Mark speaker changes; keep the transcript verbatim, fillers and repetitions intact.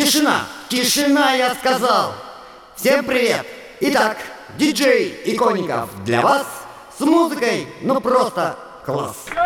Speaker 1: Тишина, тишина, я сказал. Всем привет. Итак, диджей Иконников для вас с музыкой, ну просто класс.